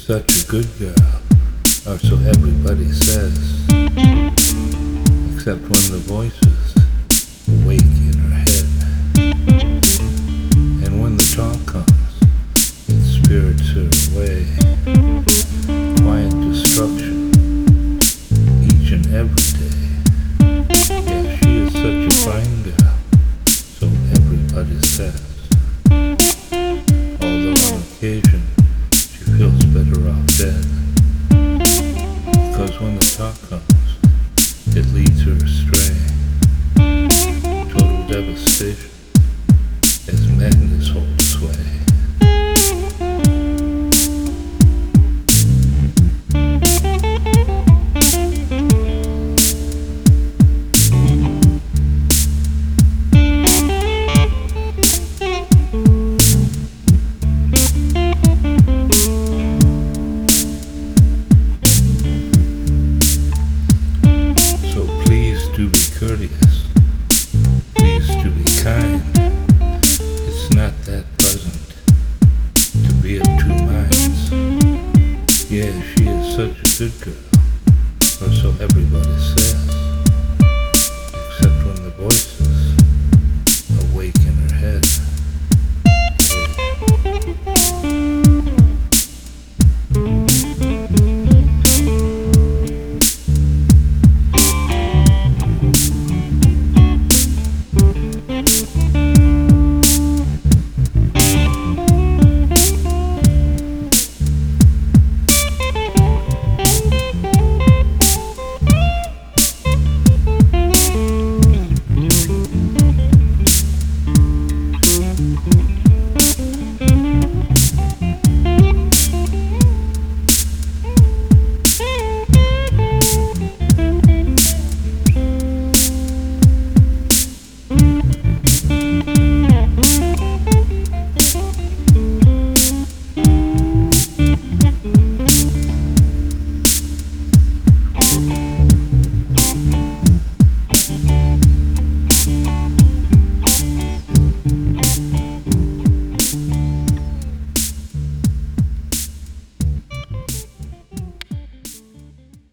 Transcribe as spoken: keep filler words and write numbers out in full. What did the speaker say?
such a good girl, or so everybody says, except when the voices wake in her head. And when the talk comes, it spirits her away. Quiet destruction, each and every day. Yeah, she is such a fine girl, so everybody says. Although on occasion, she feels better off dead. Because when the talk comes, it leads her astray.